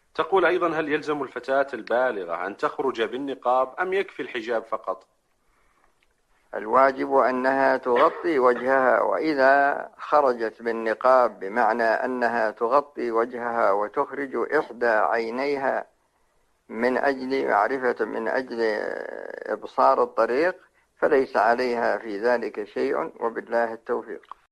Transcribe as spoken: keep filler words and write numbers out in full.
تقول أيضا: هل يلزم الفتاة البالغة أن تخرج بالنقاب أم يكفي الحجاب فقط؟ الواجب أنها تغطي وجهها، وإذا خرجت بالنقاب بمعنى أنها تغطي وجهها وتخرج إحدى عينيها من أجل معرفة من أجل إبصار الطريق فليس عليها في ذلك شيء، وبالله التوفيق.